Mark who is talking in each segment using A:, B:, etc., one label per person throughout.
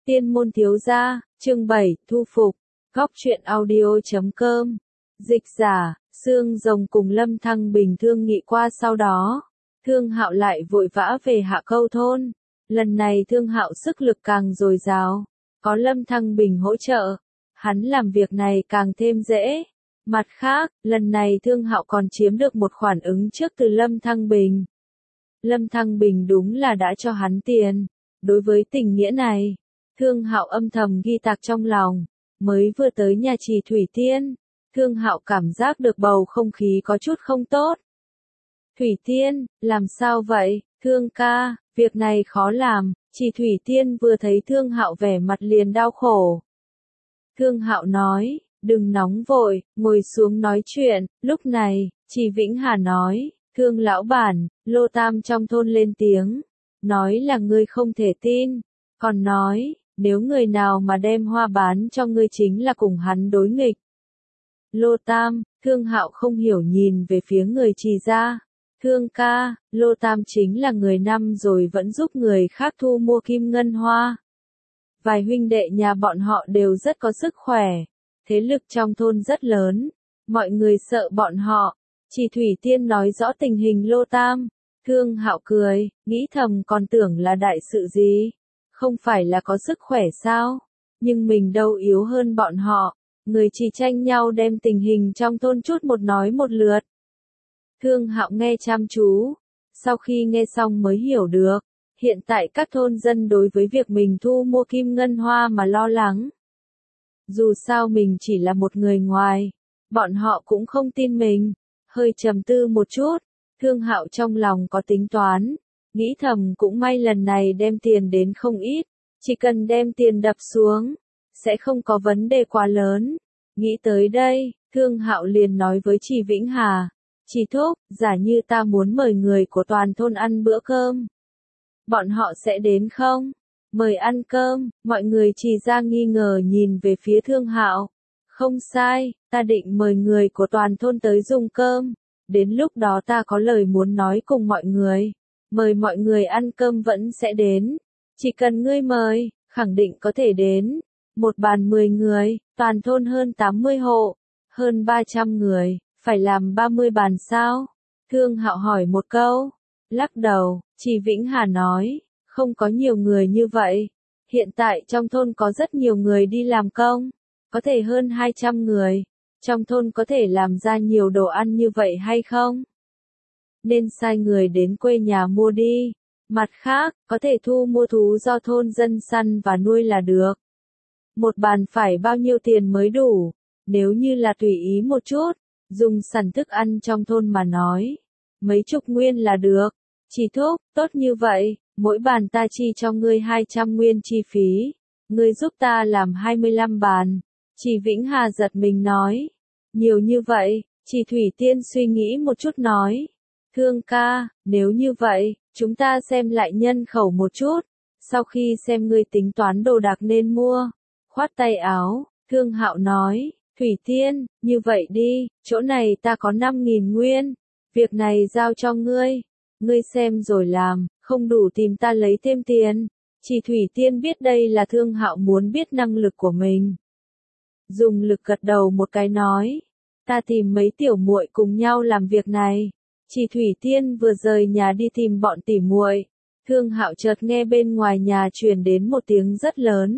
A: Tiên môn thiếu gia, chương 7, thu phục, góc truyện audio.com. Dịch giả, Sương Rồng cùng Lâm Thăng Bình thương nghị qua sau đó. Thương Hạo lại vội vã về Hạ Câu thôn. Lần này Thương Hạo sức lực càng dồi dào, có Lâm Thăng Bình hỗ trợ, hắn làm việc này càng thêm dễ. Mặt khác, lần này Thương Hạo còn chiếm được một khoản ứng trước từ Lâm Thăng Bình. Lâm Thăng Bình đúng là đã cho hắn tiền. Đối với tình nghĩa này, Thương Hạo âm thầm ghi tạc trong lòng. Mới vừa tới nhà Trì Thủy Tiên, Thương Hạo cảm giác được bầu không khí có chút không tốt. Thủy Tiên, làm sao vậy, Thương ca, việc này khó làm. Trì Thủy Tiên vừa thấy Thương Hạo vẻ mặt liền đau khổ. Thương Hạo nói, đừng nóng vội, ngồi xuống nói chuyện. Lúc này, Trì Vĩnh Hà nói, Thương lão bản, Lô Tam trong thôn lên tiếng, nói là ngươi không thể tin, còn nói, nếu người nào mà đem hoa bán cho ngươi chính là cùng hắn đối nghịch. Lô Tam, Thương Hạo không hiểu nhìn về phía người Trì gia. Thương ca, Lô Tam chính là người năm rồi vẫn giúp người khác thu mua kim ngân hoa. Vài huynh đệ nhà bọn họ đều rất có sức khỏe, thế lực trong thôn rất lớn, mọi người sợ bọn họ. Trì Thủy Tiên nói rõ tình hình Lô Tam. Thương Hạo cười, nghĩ thầm còn tưởng là đại sự gì, không phải là có sức khỏe sao, nhưng mình đâu yếu hơn bọn họ. Người chỉ tranh nhau đem tình hình trong thôn chút một nói một lượt. Thương Hạo nghe chăm chú, sau khi nghe xong mới hiểu được, hiện tại các thôn dân đối với việc mình thu mua kim ngân hoa mà lo lắng. Dù sao mình chỉ là một người ngoài, bọn họ cũng không tin mình. Hơi trầm tư một chút, Thương Hạo trong lòng có tính toán, nghĩ thầm cũng may lần này đem tiền đến không ít, chỉ cần đem tiền đập xuống, sẽ không có vấn đề quá lớn. Nghĩ tới đây, Thương Hạo liền nói với Trì Vĩnh Hà, Trì thúc, giả như ta muốn mời người của toàn thôn ăn bữa cơm, bọn họ sẽ đến không? Mời ăn cơm, mọi người Trì gia nghi ngờ nhìn về phía Thương Hạo. Không sai, ta định mời người của toàn thôn tới dùng cơm. Đến lúc đó ta có lời muốn nói cùng mọi người. Mời mọi người ăn cơm vẫn sẽ đến. Chỉ cần ngươi mời, khẳng định có thể đến. Một bàn 10 người, toàn thôn hơn 80 hộ, hơn 300 người, phải làm 30 bàn sao? Thương Hạo hỏi một câu. Lắc đầu, Trì Vĩnh Hà nói, không có nhiều người như vậy. Hiện tại trong thôn có rất nhiều người đi làm công. Có thể hơn 200 người, trong thôn có thể làm ra nhiều đồ ăn như vậy hay không? Nên sai người đến quê nhà mua đi. Mặt khác, có thể thu mua thú do thôn dân săn và nuôi là được. Một bàn phải bao nhiêu tiền mới đủ? Nếu như là tùy ý một chút, dùng sẵn thức ăn trong thôn mà nói, mấy chục nguyên là được. Trì thúc, tốt như vậy, mỗi bàn ta chi cho ngươi 200 nguyên chi phí, ngươi giúp ta làm 25 bàn. Trì Vĩnh Hà giật mình nói, nhiều như vậy. Trì Thủy Tiên suy nghĩ một chút nói, Thương ca, nếu như vậy, chúng ta xem lại nhân khẩu một chút, sau khi xem ngươi tính toán đồ đạc nên mua. Khoát tay áo, Thương Hạo nói, Thủy Tiên, như vậy đi, chỗ này ta có 5.000 nguyên, việc này giao cho ngươi xem rồi làm, không đủ tìm ta lấy thêm tiền. Trì Thủy Tiên biết đây là Thương Hạo muốn biết năng lực của mình. Dùng lực gật đầu một cái nói, ta tìm mấy tiểu muội cùng nhau làm việc này. Trì Thủy Tiên vừa rời nhà đi tìm bọn tỉ muội, Thương Hạo chợt nghe bên ngoài nhà truyền đến một tiếng rất lớn.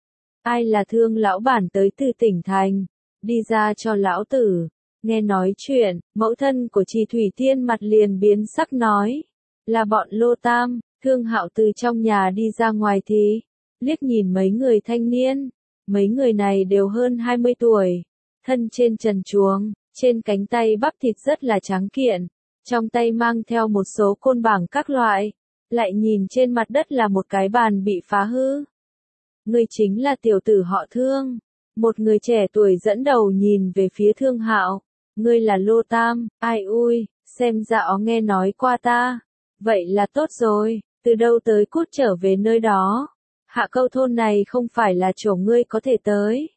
A: Ai là Thương lão bản tới từ tỉnh thành, đi ra cho lão tử. Nghe nói chuyện, mẫu thân của Trì Thủy Tiên mặt liền biến sắc nói, là bọn Lô Tam. Thương Hạo từ trong nhà đi ra ngoài thì liếc nhìn mấy người thanh niên. Mấy người này đều hơn 20 tuổi, thân trên trần truồng, trên cánh tay bắp thịt rất là tráng kiện, trong tay mang theo một số côn bảng các loại, lại nhìn trên mặt đất là một cái bàn bị phá hư. Ngươi chính là tiểu tử họ Thương. Một người trẻ tuổi dẫn đầu nhìn về phía Thương Hạo, ngươi là Lô Tam. Ai ui, xem ra ó nghe nói qua ta. Vậy là tốt rồi, từ đâu tới cút trở về nơi đó. Hạ Câu thôn này không phải là chỗ ngươi có thể tới.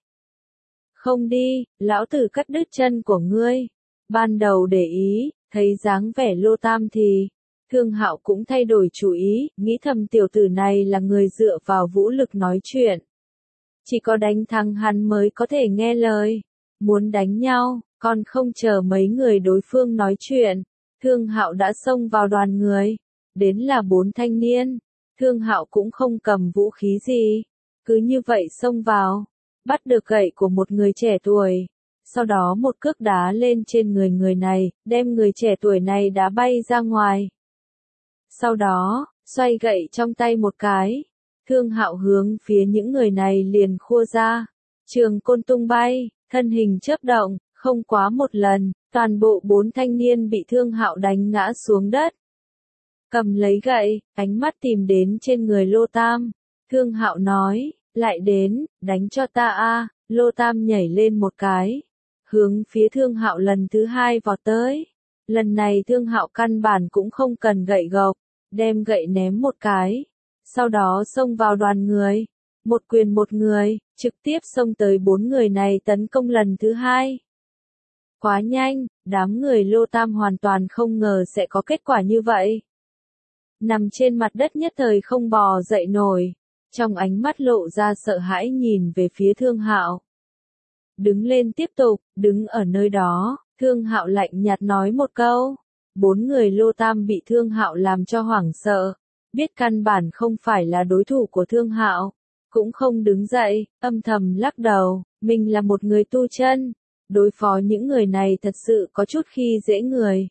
A: Không đi, lão tử cắt đứt chân của ngươi. Ban đầu để ý, thấy dáng vẻ Lô Tam thì, Thương Hạo cũng thay đổi chủ ý, nghĩ thầm tiểu tử này là người dựa vào vũ lực nói chuyện. Chỉ có đánh thắng hắn mới có thể nghe lời. Muốn đánh nhau, còn không chờ mấy người đối phương nói chuyện. Thương Hạo đã xông vào đoàn người. Đến là 4 thanh niên. Thương Hạo cũng không cầm vũ khí gì. Cứ như vậy xông vào. Bắt được gậy của một người trẻ tuổi. Sau đó một cước đá lên trên người này, đem người trẻ tuổi này đá bay ra ngoài. Sau đó, xoay gậy trong tay một cái. Thương Hạo hướng phía những người này liền khua ra. Trường côn tung bay, thân hình chớp động, không quá một lần, toàn bộ 4 thanh niên bị Thương Hạo đánh ngã xuống đất. Cầm lấy gậy, ánh mắt tìm đến trên người Lô Tam. Thương Hạo nói, lại đến, đánh cho ta a. Lô Tam nhảy lên một cái, hướng phía Thương Hạo lần thứ 2 vọt tới. Lần này Thương Hạo căn bản cũng không cần gậy gộc, đem gậy ném một cái. Sau đó xông vào đoàn người, một quyền một người, trực tiếp xông tới 4 người này tấn công lần thứ 2. Quá nhanh, đám người Lô Tam hoàn toàn không ngờ sẽ có kết quả như vậy. Nằm trên mặt đất nhất thời không bò dậy nổi, trong ánh mắt lộ ra sợ hãi nhìn về phía Thương Hạo. Đứng lên tiếp tục, đứng ở nơi đó, Thương Hạo lạnh nhạt nói một câu. 4 người Lô Tam bị Thương Hạo làm cho hoảng sợ, biết căn bản không phải là đối thủ của Thương Hạo, cũng không đứng dậy, âm thầm lắc đầu, mình là một người tu chân, đối phó những người này thật sự có chút khi dễ người.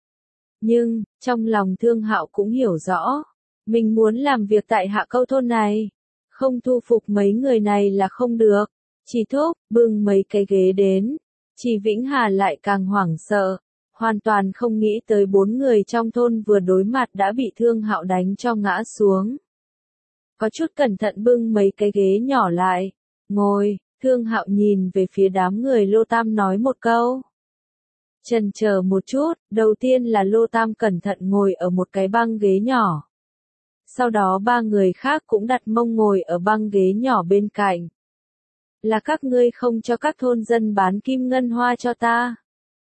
A: Nhưng, trong lòng Thương Hạo cũng hiểu rõ, mình muốn làm việc tại Hạ Câu thôn này, không thu phục mấy người này là không được. Chỉ thúc, bưng mấy cái ghế đến. Chỉ Vĩnh Hà lại càng hoảng sợ, hoàn toàn không nghĩ tới 4 người trong thôn vừa đối mặt đã bị Thương Hạo đánh cho ngã xuống. Có chút cẩn thận bưng mấy cái ghế nhỏ lại, ngồi. Thương Hạo nhìn về phía đám người Lô Tam nói một câu. Chần chờ một chút, đầu tiên là Lô Tam cẩn thận ngồi ở một cái băng ghế nhỏ. Sau đó 3 người khác cũng đặt mông ngồi ở băng ghế nhỏ bên cạnh. Là các ngươi không cho các thôn dân bán kim ngân hoa cho ta.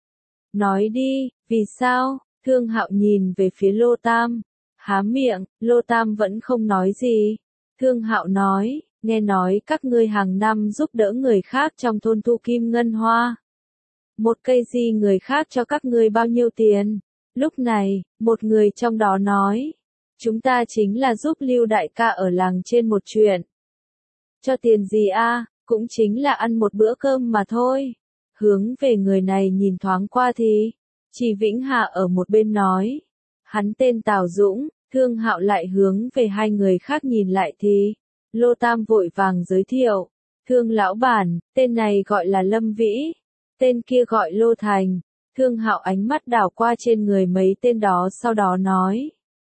A: Nói đi, vì sao? Thương Hạo nhìn về phía Lô Tam. Há miệng, Lô Tam vẫn không nói gì. Thương Hạo nói, nghe nói các ngươi hàng năm giúp đỡ người khác trong thôn thu kim ngân hoa. Một cây gì người khác cho các ngươi bao nhiêu tiền? Lúc này, một người trong đó nói, chúng ta chính là giúp Lưu đại ca ở làng trên một chuyện. Cho tiền gì a? Cũng chính là ăn một bữa cơm mà thôi. Hướng về người này nhìn thoáng qua thì, Chỉ Vĩnh Hà ở một bên nói, hắn tên Tào Dũng. Thương Hạo lại hướng về 2 người khác nhìn lại thì, Lô Tam vội vàng giới thiệu, Thương lão bản, tên này gọi là Lâm Vĩ, tên kia gọi Lô Thành. Thương Hạo ánh mắt đảo qua trên người mấy tên đó sau đó nói,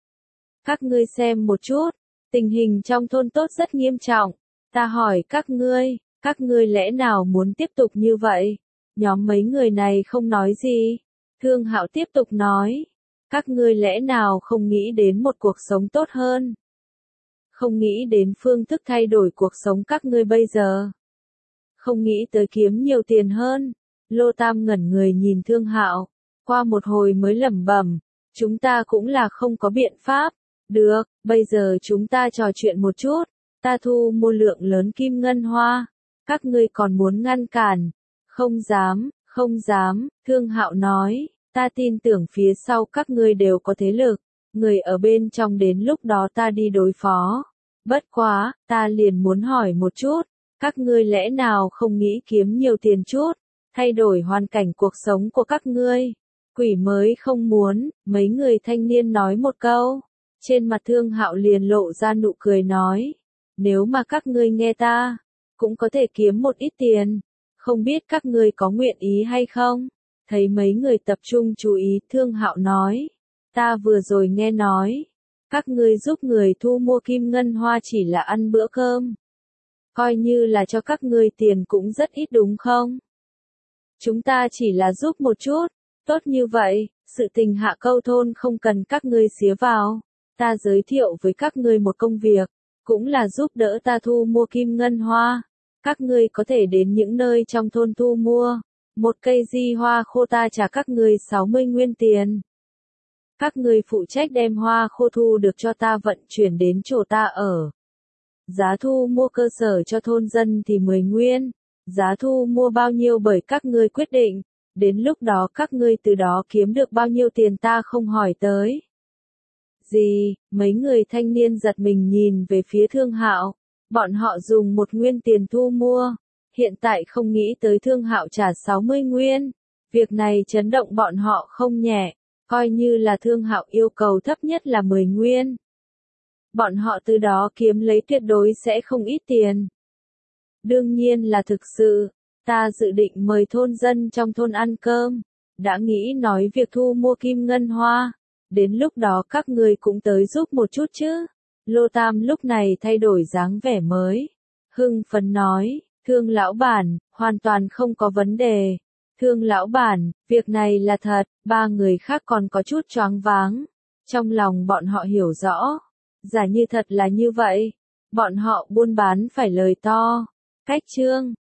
A: các ngươi xem một chút, tình hình trong thôn tốt rất nghiêm trọng, ta hỏi các ngươi lẽ nào muốn tiếp tục như vậy? Nhóm mấy người này không nói gì. Thương Hạo tiếp tục nói, các ngươi lẽ nào không nghĩ đến một cuộc sống tốt hơn? Không nghĩ đến phương thức thay đổi cuộc sống các ngươi bây giờ? Không nghĩ tới kiếm nhiều tiền hơn? Lô Tam ngẩn người nhìn Thương Hạo, qua một hồi mới lẩm bẩm, chúng ta cũng là không có biện pháp. Được, bây giờ chúng ta trò chuyện một chút, ta thu mua lượng lớn kim ngân hoa, các ngươi còn muốn ngăn cản? Không dám, Thương Hạo nói. Ta tin tưởng phía sau các ngươi đều có thế lực, người ở bên trong đến lúc đó ta đi đối phó. Bất quá, ta liền muốn hỏi một chút, các ngươi lẽ nào không nghĩ kiếm nhiều tiền chút, thay đổi hoàn cảnh cuộc sống của các ngươi? Quỷ mới không muốn, mấy người thanh niên nói một câu. Trên mặt Thương Hạo liền lộ ra nụ cười nói, nếu mà các ngươi nghe ta, cũng có thể kiếm một ít tiền, không biết các ngươi có nguyện ý hay không? Thấy mấy người tập trung chú ý, Thương Hạo nói, ta vừa rồi nghe nói, các ngươi giúp người thu mua kim ngân hoa chỉ là ăn bữa cơm. Coi như là cho các ngươi tiền cũng rất ít đúng không? Chúng ta chỉ là giúp một chút, tốt như vậy, sự tình Hạ Câu thôn không cần các ngươi xía vào. Ta giới thiệu với các ngươi một công việc, cũng là giúp đỡ ta thu mua kim ngân hoa. Các ngươi có thể đến những nơi trong thôn thu mua. Một cây di hoa khô ta trả các ngươi 60 nguyên tiền. Các ngươi phụ trách đem hoa khô thu được cho ta vận chuyển đến chỗ ta ở. Giá thu mua cơ sở cho thôn dân thì 10 nguyên. Giá thu mua bao nhiêu bởi các ngươi quyết định. Đến lúc đó các ngươi từ đó kiếm được bao nhiêu tiền ta không hỏi tới. Gì, mấy người thanh niên giật mình nhìn về phía Thương Hạo. Bọn họ dùng 1 nguyên tiền thu mua. Hiện tại không nghĩ tới Thương Hạo trả 60 nguyên. Việc này chấn động bọn họ không nhẹ. Coi như là Thương Hạo yêu cầu thấp nhất là 10 nguyên. Bọn họ từ đó kiếm lấy tuyệt đối sẽ không ít tiền. Đương nhiên là thực sự. Ta dự định mời thôn dân trong thôn ăn cơm. Đã nghĩ nói việc thu mua kim ngân hoa. Đến lúc đó các người cũng tới giúp một chút chứ. Lô Tam lúc này thay đổi dáng vẻ mới. Hưng phấn nói, Thương lão bản, hoàn toàn không có vấn đề. Thương lão bản, việc này là thật, 3 người khác còn có chút choáng váng. Trong lòng bọn họ hiểu rõ. Giả như thật là như vậy. Bọn họ buôn bán phải lời to. Cách chương